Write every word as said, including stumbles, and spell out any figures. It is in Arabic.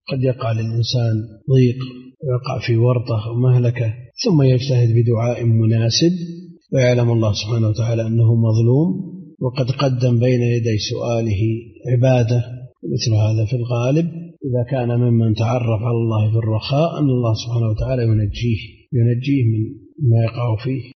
قد يقع للإنسان ضيق ويقع في ورطة ومهلكة، ثم يجتهد بدعاء مناسب ويعلم الله سبحانه وتعالى أنه مظلوم وقد قدم بين يدي سؤاله عبادة. مثل هذا في الغالب إذا كان ممن تعرف على الله في الرخاء أن الله سبحانه وتعالى ينجيه ينجيه من ما يقع فيه.